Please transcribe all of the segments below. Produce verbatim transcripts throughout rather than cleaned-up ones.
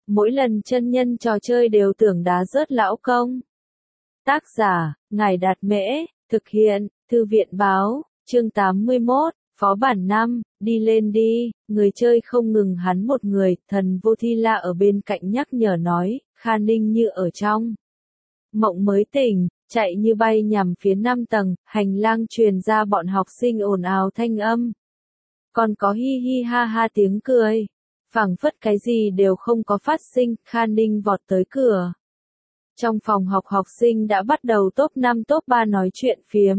mỗi lần chân nhân trò chơi đều tưởng đá rớt lão công. Tác giả, Ngài Đạt Mễ, thực hiện, Thư viện Báo, chương tám mươi mốt, Phó bản năm, đi lên đi, người chơi không ngừng hắn một người, thần vô thi la ở bên cạnh nhắc nhở nói, Kha Ninh như ở trong mộng mới tỉnh, chạy như bay nhằm phía năm tầng, hành lang truyền ra bọn học sinh ồn ào thanh âm. Còn có hi hi ha ha tiếng cười, phảng phất cái gì đều không có phát sinh, Kha Ninh vọt tới cửa. Trong phòng học học sinh đã bắt đầu top năm top ba nói chuyện phiếm.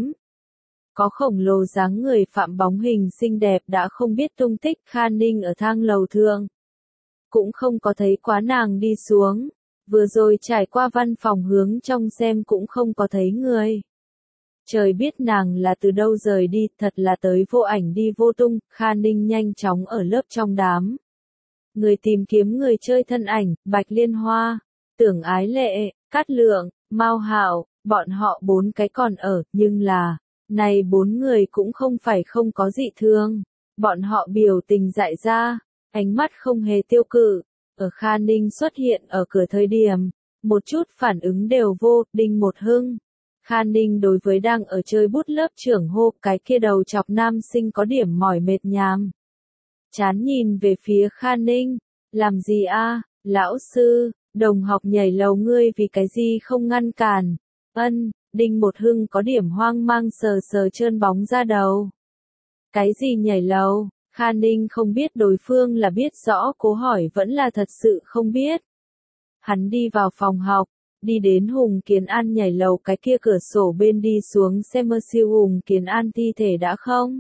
Có khổng lồ dáng người phạm bóng hình xinh đẹp đã không biết tung tích Kha Ninh ở thang lầu thượng. Cũng không có thấy quá nàng đi xuống. Vừa rồi trải qua văn phòng hướng trong xem cũng không có thấy người. Trời biết nàng là từ đâu rời đi, thật là tới vô ảnh đi vô tung, Kha Ninh nhanh chóng ở lớp trong đám. Người tìm kiếm người chơi thân ảnh, Bạch Liên Hoa, Tưởng Ái Lệ, Cát Lượng, Mao Hạo, bọn họ bốn cái còn ở, nhưng là, này bốn người cũng không phải không có dị thương. Bọn họ biểu tình dại ra, ánh mắt không hề tiêu cự. Ở Kha Ninh xuất hiện ở cửa thời điểm, một chút phản ứng đều vô, Đinh Một Hưng. Kha Ninh đối với đang ở chơi bút lớp trưởng hô, cái kia đầu chọc nam sinh có điểm mỏi mệt nhàm. Chán nhìn về phía Kha Ninh, làm gì a, lão sư, đồng học nhảy lầu ngươi vì cái gì không ngăn cản. Ân, Đinh Một Hưng có điểm hoang mang sờ sờ trơn bóng ra đầu. Cái gì nhảy lầu? Kha Ninh không biết đối phương là biết rõ cố hỏi vẫn là thật sự không biết. Hắn đi vào phòng học, đi đến Hùng Kiến An nhảy lầu cái kia cửa sổ bên đi xuống xem mơ siêu Hùng Kiến An thi thể đã không.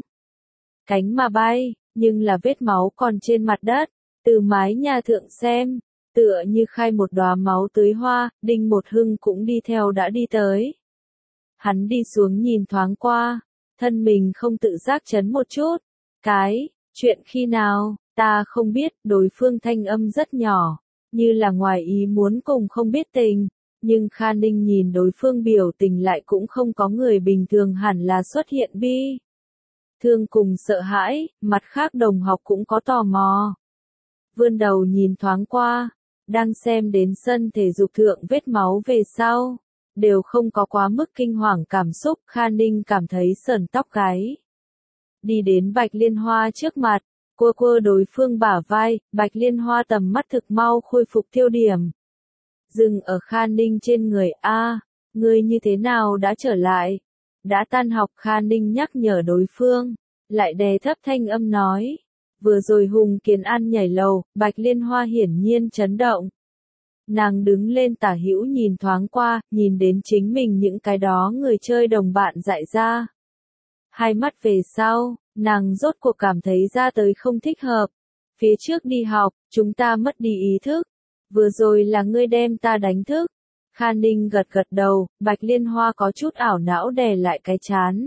Cánh mà bay, nhưng là vết máu còn trên mặt đất, từ mái nhà thượng xem, tựa như khai một đóa máu tưới hoa, Đinh Một Hưng cũng đi theo đã đi tới. Hắn đi xuống nhìn thoáng qua, thân mình không tự giác chấn một chút, cái... Chuyện khi nào, ta không biết, đối phương thanh âm rất nhỏ, như là ngoài ý muốn cùng không biết tình, nhưng Kha Ninh nhìn đối phương biểu tình lại cũng không có người bình thường hẳn là xuất hiện bi. Thương cùng sợ hãi, mặt khác đồng học cũng có tò mò. Vươn đầu nhìn thoáng qua, đang xem đến sân thể dục thượng vết máu về sau, đều không có quá mức kinh hoàng cảm xúc, Kha Ninh cảm thấy sởn tóc gáy. Đi đến Bạch Liên Hoa trước mặt, cua cua đối phương bả vai, Bạch Liên Hoa tầm mắt thực mau khôi phục tiêu điểm. Dừng ở Kha Ninh trên người, a, ngươi như thế nào đã trở lại? Đã tan học Kha Ninh nhắc nhở đối phương, lại đè thấp thanh âm nói. Vừa rồi Hùng Kiến An nhảy lầu, Bạch Liên Hoa hiển nhiên chấn động. Nàng đứng lên tả hữu nhìn thoáng qua, nhìn đến chính mình những cái đó người chơi đồng bạn dại ra. Hai mắt về sau, nàng rốt cuộc cảm thấy ra tới không thích hợp. Phía trước đi học, chúng ta mất đi ý thức. Vừa rồi là ngươi đem ta đánh thức. Kha Ninh gật gật đầu, Bạch Liên Hoa có chút ảo não đè lại cái chán.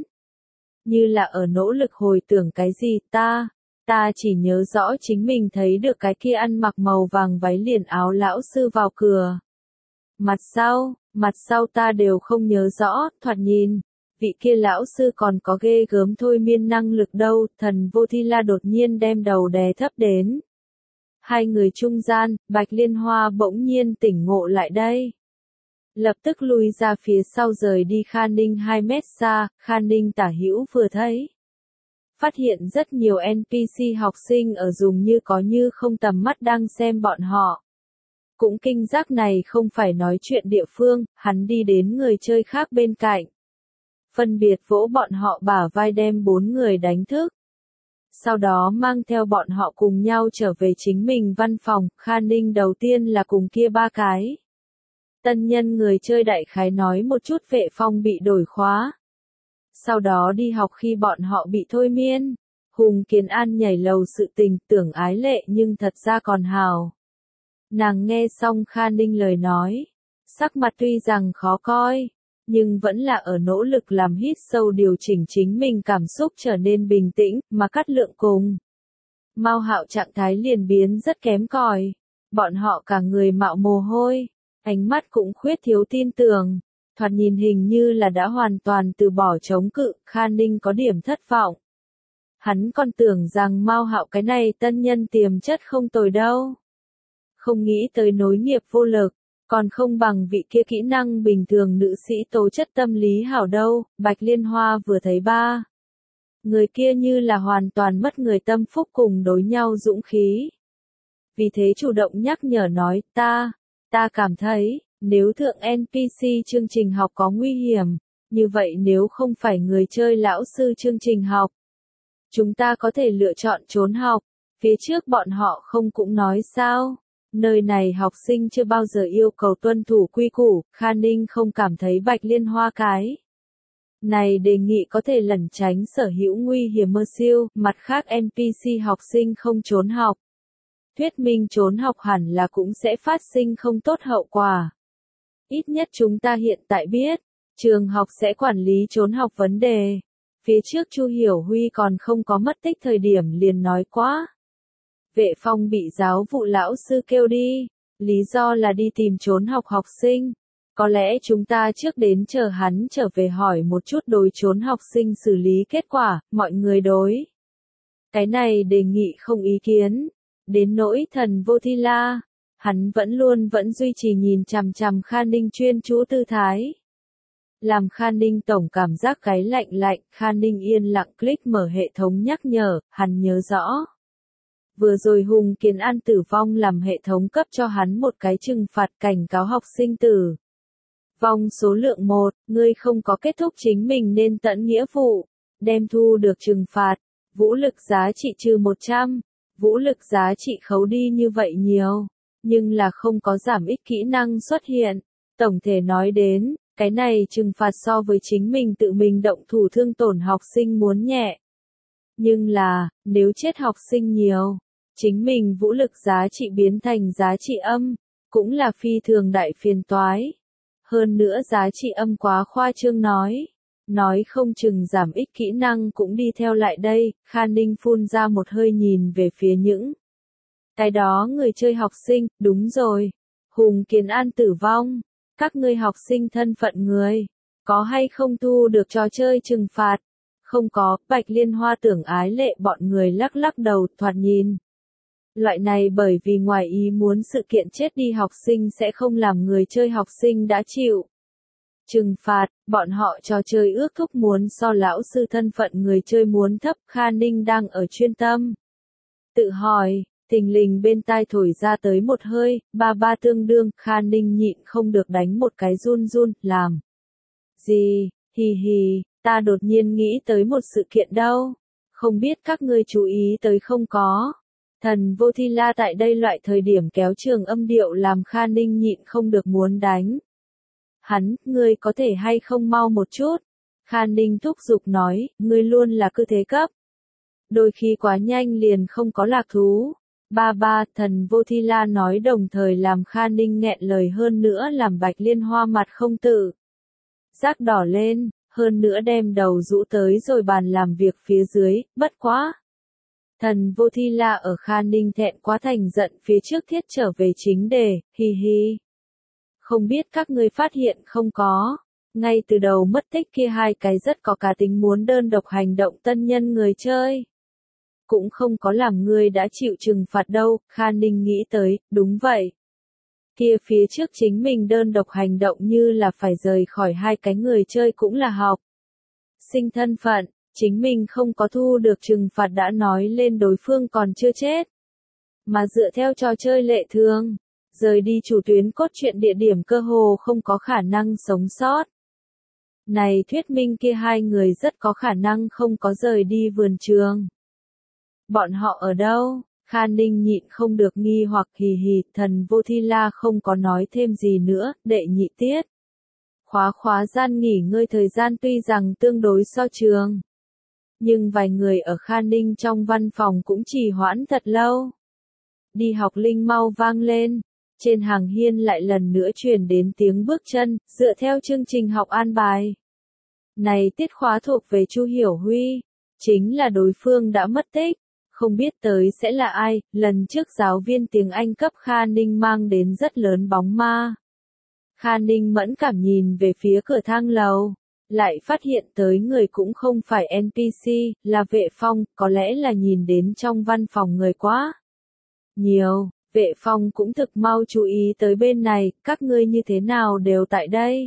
Như là ở nỗ lực hồi tưởng cái gì ta. Ta chỉ nhớ rõ chính mình thấy được cái kia ăn mặc màu vàng váy liền áo lão sư vào cửa. Mặt sau, mặt sau ta đều không nhớ rõ, thoạt nhìn. Vị kia lão sư còn có ghê gớm thôi miên năng lực đâu, thần vô thi la đột nhiên đem đầu đè thấp đến. Hai người trung gian, Bạch Liên Hoa bỗng nhiên tỉnh ngộ lại đây. Lập tức lui ra phía sau rời đi Kha Ninh hai mét xa, Kha Ninh tả hữu vừa thấy. Phát hiện rất nhiều en pê xê học sinh ở dùng như có như không tầm mắt đang xem bọn họ. Cũng kinh giác này không phải nói chuyện địa phương, hắn đi đến người chơi khác bên cạnh. Phân biệt vỗ bọn họ bả vai đem bốn người đánh thức. Sau đó mang theo bọn họ cùng nhau trở về chính mình văn phòng, Kha Ninh đầu tiên là cùng kia ba cái. Tân nhân người chơi đại khái nói một chút vệ phong bị đổi khóa. Sau đó đi học khi bọn họ bị thôi miên. Hùng Kiến An nhảy lầu sự tình Tưởng Ái Lệ nhưng thật ra còn hào. Nàng nghe xong Kha Ninh lời nói. Sắc mặt tuy rằng khó coi. Nhưng vẫn là ở nỗ lực làm hít sâu điều chỉnh chính mình cảm xúc trở nên bình tĩnh, mà Cát Lượng cùng. Mao Hạo trạng thái liền biến rất kém cỏi. Bọn họ cả người mạo mồ hôi, ánh mắt cũng khuyết thiếu tin tưởng, thoạt nhìn hình như là đã hoàn toàn từ bỏ chống cự, Kha Ninh có điểm thất vọng. Hắn còn tưởng rằng Mao Hạo cái này tân nhân tiềm chất không tồi đâu. không nghĩ tới nối nghiệp vô lực, còn không bằng vị kia kỹ năng bình thường nữ sĩ tố chất tâm lý hảo đâu. Bạch Liên Hoa vừa thấy ba người kia như là hoàn toàn mất người tâm phúc cùng đối nhau dũng khí. Vì thế chủ động nhắc nhở nói, ta, ta cảm thấy, nếu thượng en pê xê chương trình học có nguy hiểm, như vậy nếu không phải người chơi lão sư chương trình học, chúng ta có thể lựa chọn trốn học. Phía trước bọn họ không cũng nói sao, nơi này học sinh chưa bao giờ yêu cầu tuân thủ quy củ. Kha Ninh không cảm thấy Bạch Liên Hoa cái này đề nghị có thể lẩn tránh sở hữu nguy hiểm mơ siêu. Mặt khác en pê xê học sinh không trốn học, thuyết minh trốn học hẳn là cũng sẽ phát sinh không tốt hậu quả. Ít nhất chúng ta hiện tại biết, trường học sẽ quản lý trốn học vấn đề. Phía trước Chu Hiểu Huy còn không có mất tích thời điểm liền nói quá. Vệ Phong bị giáo vụ lão sư kêu đi, lý do là đi tìm trốn học học sinh. Có lẽ chúng ta trước đến chờ hắn trở về hỏi một chút đối trốn học sinh xử lý kết quả. Mọi người đối cái này đề nghị không ý kiến. Đến nỗi Thần Vô Thi La, hắn vẫn luôn vẫn duy trì nhìn chằm chằm Kha Ninh chuyên chú tư thái. Làm Kha Ninh tổng cảm giác gáy lạnh lạnh. Kha Ninh yên lặng click mở hệ thống nhắc nhở. Hắn nhớ rõ, vừa rồi Hùng Kiến An tử vong làm hệ thống cấp cho hắn một cái trừng phạt cảnh cáo học sinh tử vong số lượng một. Ngươi không có kết thúc chính mình nên tận nghĩa vụ, đem thu được trừng phạt. Vũ lực giá trị trừ một trăm, vũ lực giá trị khấu đi như vậy nhiều, nhưng là không có giảm ít kỹ năng xuất hiện. Tổng thể nói đến, cái này trừng phạt so với chính mình tự mình động thủ thương tổn học sinh muốn nhẹ. Nhưng là, nếu chết học sinh nhiều, chính mình vũ lực giá trị biến thành giá trị âm, cũng là phi thường đại phiền toái. Hơn nữa giá trị âm quá khoa trương nói. Nói không chừng giảm ít kỹ năng cũng đi theo lại đây. Kha Ninh phun ra một hơi nhìn về phía những cái đó người chơi học sinh. Đúng rồi, Hùng Kiến An tử vong, các ngươi học sinh thân phận người, có hay không thu được trò chơi trừng phạt? Không có. Bạch Liên Hoa tưởng ái lệ bọn người lắc lắc đầu. Thoạt nhìn, loại này bởi vì ngoài ý muốn sự kiện chết đi học sinh sẽ không làm người chơi học sinh đã chịu trừng phạt. Bọn họ trò chơi ước thúc muốn so lão sư thân phận người chơi muốn thấp. Kha Ninh đang ở chuyên tâm tự hỏi, thình lình bên tai thổi ra tới một hơi. Ba ba tương đương. Kha Ninh nhịn không được đánh một cái run run. Làm gì? Hì hì, ta đột nhiên nghĩ tới một sự kiện đâu, không biết các ngươi chú ý tới không có. Thần Vô Thi La tại đây loại thời điểm kéo trường âm điệu làm Kha Ninh nhịn không được muốn đánh hắn. Ngươi có thể hay không mau một chút? Kha Ninh thúc giục nói, ngươi luôn là cứ thế cấp, đôi khi quá nhanh liền không có lạc thú. Ba ba, Thần Vô Thi La nói đồng thời làm Kha Ninh nghẹn lời, hơn nữa làm Bạch Liên Hoa mặt không tự giác đỏ lên, hơn nữa đem đầu rũ tới rồi bàn làm việc phía dưới. Bất quá, Thần Vô Thi La ở Kha Ninh thẹn quá thành giận phía trước thiết trở về chính đề. Hi hi, không biết các ngươi phát hiện không có, ngay từ đầu mất tích kia hai cái rất có cá tính muốn đơn độc hành động tân nhân người chơi, cũng không có làm ngươi đã chịu trừng phạt đâu. Kha Ninh nghĩ tới, đúng vậy. Kia phía trước chính mình đơn độc hành động như là phải rời khỏi hai cái người chơi cũng là học sinh thân phận, chính mình không có thu được trừng phạt đã nói lên đối phương còn chưa chết. Mà dựa theo trò chơi lệ thường, rời đi chủ tuyến cốt truyện địa điểm cơ hồ không có khả năng sống sót. Này thuyết minh kia hai người rất có khả năng không có rời đi vườn trường. Bọn họ ở đâu? Kha Ninh nhịn không được nghi hoặc. Hì hì. Thần Vô Thi La không có nói thêm gì nữa. Đệ nhị tiết khóa khóa gian nghỉ ngơi thời gian tuy rằng tương đối so trường, nhưng vài người ở Kha Ninh trong văn phòng cũng trì hoãn thật lâu. Đi học linh mau vang lên, trên hàng hiên lại lần nữa truyền đến tiếng bước chân. Dựa theo chương trình học an bài, này tiết khóa thuộc về Chu Hiểu Huy, chính là đối phương đã mất tích, không biết tới sẽ là ai. Lần trước giáo viên tiếng Anh cấp Kha Ninh mang đến rất lớn bóng ma. Kha Ninh mẫn cảm nhìn về phía cửa thang lầu, lại phát hiện tới người cũng không phải en pê xê, là Vệ Phong. Có lẽ là nhìn đến trong văn phòng người quá nhiều, Vệ Phong cũng thực mau chú ý tới bên này, các ngươi như thế nào đều tại đây.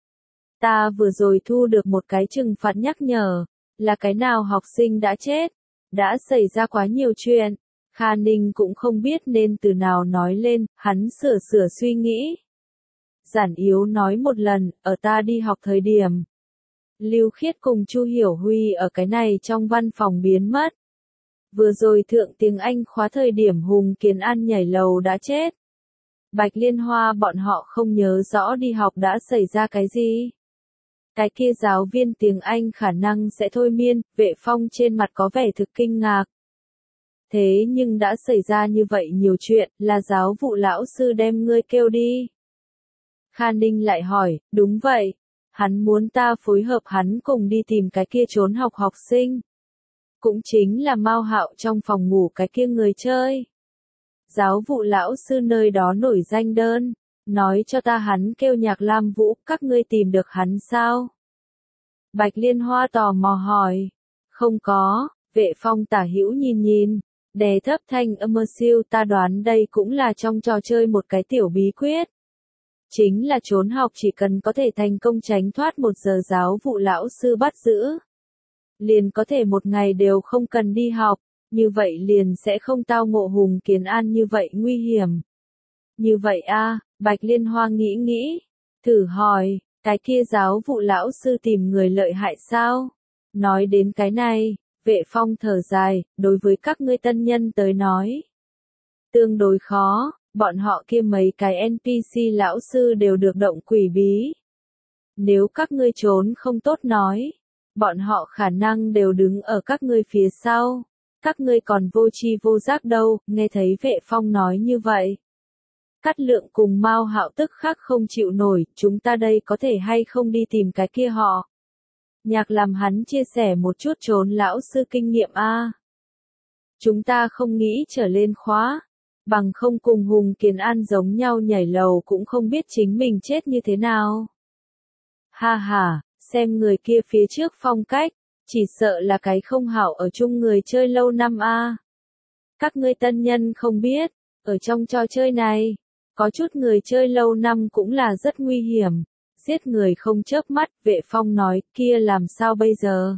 Ta vừa rồi thu được một cái trừng phạt nhắc nhở, là cái nào học sinh đã chết, đã xảy ra quá nhiều chuyện. Kha Ninh cũng không biết nên từ nào nói lên, hắn sửa sửa suy nghĩ. Giản yếu nói một lần, ở ta đi học thời điểm. Lưu Khiết cùng Chu Hiểu Huy ở cái này trong văn phòng biến mất. Vừa rồi thượng tiếng Anh khóa thời điểm Hùng Kiến An nhảy lầu đã chết. Bạch Liên Hoa bọn họ không nhớ rõ đi học đã xảy ra cái gì. Cái kia giáo viên tiếng Anh khả năng sẽ thôi miên, Vệ Phong trên mặt có vẻ thực kinh ngạc. Thế nhưng đã xảy ra như vậy nhiều chuyện, là giáo vụ lão sư đem ngươi kêu đi. Kha Ninh lại hỏi, đúng vậy, hắn muốn ta phối hợp hắn cùng đi tìm cái kia trốn học học sinh. Cũng chính là Mao Hạo trong phòng ngủ cái kia người chơi. Giáo vụ lão sư nơi đó nổi danh đơn, nói cho ta hắn kêu Nhạc Lam Vũ, các ngươi tìm được hắn sao? Bạch Liên Hoa tò mò hỏi, không có, Vệ Phong tả hữu nhìn nhìn, đè thấp thanh âm siêu, ta đoán đây cũng là trong trò chơi một cái tiểu bí quyết. Chính là trốn học chỉ cần có thể thành công tránh thoát một giờ giáo vụ lão sư bắt giữ. Liền có thể một ngày đều không cần đi học, như vậy liền sẽ không tao ngộ Hùng Kiến An như vậy nguy hiểm. Như vậy a, Bạch Liên Hoa nghĩ nghĩ, thử hỏi, cái kia giáo vụ lão sư tìm người lợi hại sao? Nói đến cái này, Vệ Phong thở dài, đối với các ngươi tân nhân tới nói. Tương đối khó, bọn họ kia mấy cái en pê xê lão sư đều được động quỷ bí. Nếu các ngươi trốn không tốt nói, bọn họ khả năng đều đứng ở các ngươi phía sau. Các ngươi còn vô tri vô giác đâu, nghe thấy Vệ Phong nói như vậy. Cát Lượng cùng Mao Hạo tức khắc không chịu nổi, chúng ta đây có thể hay không đi tìm cái kia họ. Nhạc làm hắn chia sẻ một chút trốn lão sư kinh nghiệm a. Chúng ta không nghĩ trở lên khóa, bằng không cùng Hùng Kiến An giống nhau nhảy lầu cũng không biết chính mình chết như thế nào. Ha ha, xem người kia phía trước phong cách, chỉ sợ là cái không hảo ở chung người chơi lâu năm a. Các ngươi tân nhân không biết, ở trong trò chơi này, có chút người chơi lâu năm cũng là rất nguy hiểm, giết người không chớp mắt, Vệ Phong nói, kia làm sao bây giờ?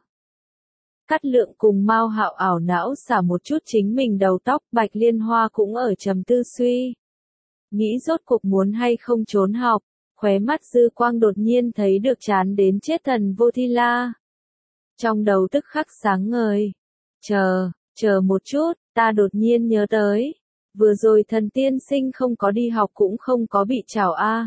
Cát Lượng cùng Mao Hạo ảo não xả một chút chính mình đầu tóc, Bạch Liên Hoa cũng ở trầm tư suy. Nghĩ rốt cuộc muốn hay không trốn học, khóe mắt dư quang đột nhiên thấy được chán đến chết thần Vô Thi La. Trong đầu tức khắc sáng ngời. Chờ, chờ một chút, ta đột nhiên nhớ tới. Vừa rồi thần tiên sinh không có đi học cũng không có bị trảo a.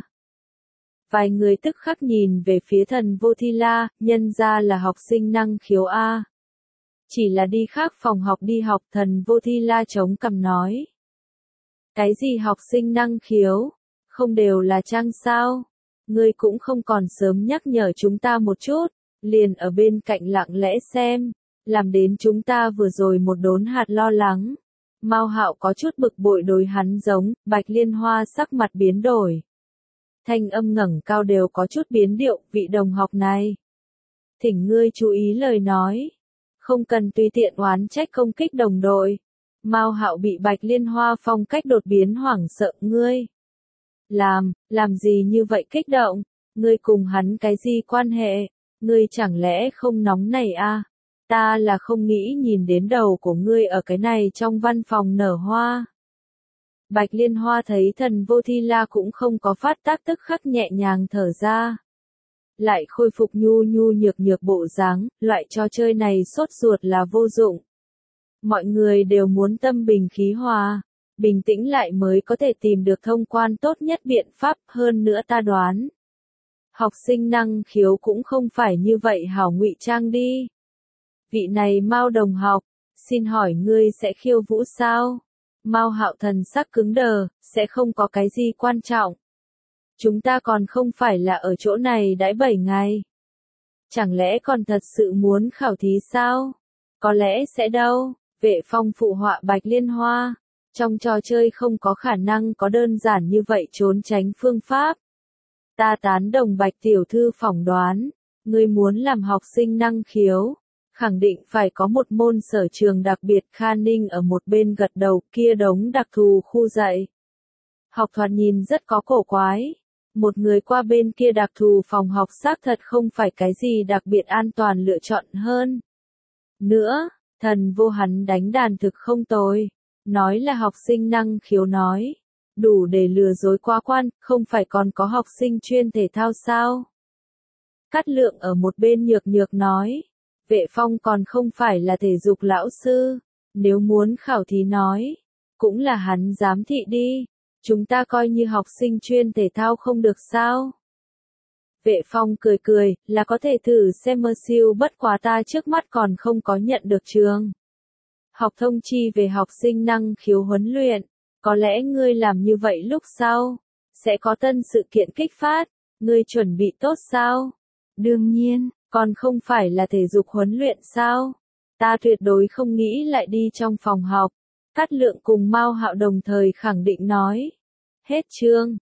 Vài người tức khắc nhìn về phía thần Vô Thi La, nhân ra là học sinh năng khiếu a. Chỉ là đi khác phòng học đi học, thần Vô Thi La chống cằm nói. Cái gì học sinh năng khiếu? Không đều là trang sao? Ngươi cũng không còn sớm nhắc nhở chúng ta một chút, liền ở bên cạnh lặng lẽ xem, làm đến chúng ta vừa rồi một đốn hạt lo lắng. Mao Hạo có chút bực bội đối hắn giống, Bạch Liên Hoa sắc mặt biến đổi. Thanh âm ngẩng cao đều có chút biến điệu, vị đồng học này. Thỉnh ngươi chú ý lời nói. Không cần tùy tiện oán trách công kích đồng đội. Mao Hạo bị Bạch Liên Hoa phong cách đột biến hoảng sợ, ngươi. Làm, làm gì như vậy kích động? Ngươi cùng hắn cái gì quan hệ? Ngươi chẳng lẽ không nóng này à? Ta là không nghĩ nhìn đến đầu của ngươi ở cái này trong văn phòng nở hoa. Bạch Liên Hoa thấy thần Vô Thi La cũng không có phát tác tức khắc nhẹ nhàng thở ra. Lại khôi phục nhu nhu nhược nhược bộ dáng, loại trò chơi này sốt ruột là vô dụng. Mọi người đều muốn tâm bình khí hòa, bình tĩnh lại mới có thể tìm được thông quan tốt nhất biện pháp, hơn nữa ta đoán. Học sinh năng khiếu cũng không phải như vậy hảo ngụy trang đi. Vị này Mao đồng học, xin hỏi ngươi sẽ khiêu vũ sao? Mao Hạo thần sắc cứng đờ, sẽ không có cái gì quan trọng. Chúng ta còn không phải là ở chỗ này đãi bảy ngày. Chẳng lẽ còn thật sự muốn khảo thí sao? Có lẽ sẽ đâu, Vệ Phong phụ họa Bạch Liên Hoa. Trong trò chơi không có khả năng có đơn giản như vậy trốn tránh phương pháp. Ta tán đồng Bạch tiểu thư phỏng đoán, ngươi muốn làm học sinh năng khiếu. Khẳng định phải có một môn sở trường đặc biệt. Kha Ninh ở một bên gật đầu, kia đống đặc thù khu dạy học thoạt nhìn rất có cổ quái. Một người qua bên kia đặc thù phòng học xác thật không phải cái gì đặc biệt an toàn lựa chọn hơn. Nữa, thần vô hắn đánh đàn thực không tồi. Nói là học sinh năng khiếu nói. Đủ để lừa dối quá quan, không phải còn có học sinh chuyên thể thao sao? Cát Lượng ở một bên nhược nhược nói. Vệ Phong còn không phải là thể dục lão sư. Nếu muốn khảo thí nói. Cũng là hắn giám thị đi. Chúng ta coi như học sinh chuyên thể thao không được sao? Vệ Phong cười cười, là có thể thử xem mơ siêu, bất quá ta trước mắt còn không có nhận được trường học thông chi về học sinh năng khiếu huấn luyện. Có lẽ ngươi làm như vậy lúc sau sẽ có tân sự kiện kích phát. Ngươi chuẩn bị tốt sao? Đương nhiên, còn không phải là thể dục huấn luyện sao? Ta tuyệt đối không nghĩ lại đi trong phòng học. Cát Lượng cùng Mao Hạo đồng thời khẳng định nói. Hết chương.